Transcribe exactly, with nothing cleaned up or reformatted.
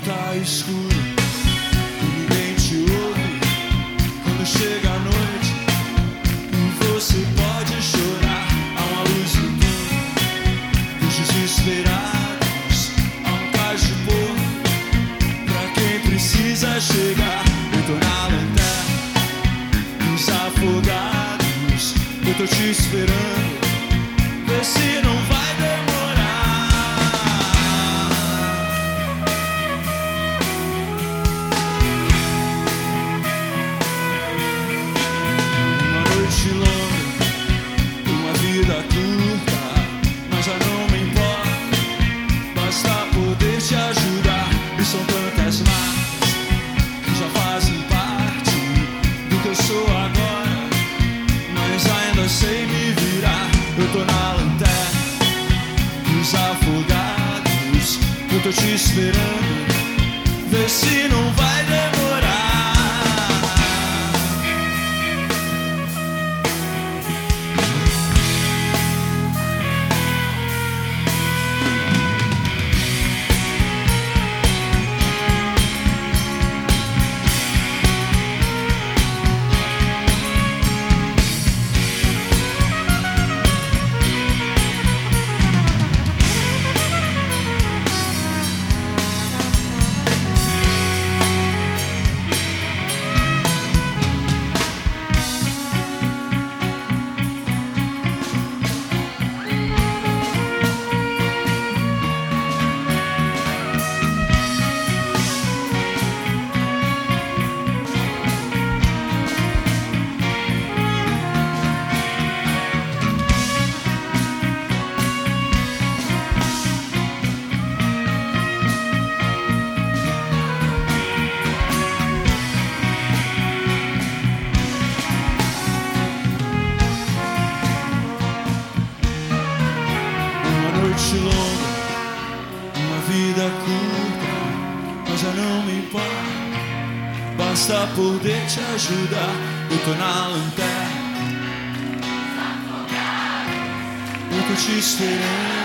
tá escuro e ninguém te ouve. Quando chega a noite e você pode chorar, há uma luz no túnel dos desesperados, há um cais de pouco pra quem precisa chegar. Eu tô na lanterna dos afogados, eu tô te esperando, vê se não vai demorar. Uma noite longa, uma vida curta, mas já não me importa, basta poder te ajudar. E são tantas marcas que já fazem parte do que eu sou agora, mas ainda sei me virar. Eu tô na lanterna dos afogados, eu tô te esperando, vê se não vai demorar. Noite longa, uma vida curta, mas já não me importa, basta poder te ajudar. Eu tô na lanterna, eu tô te esperando.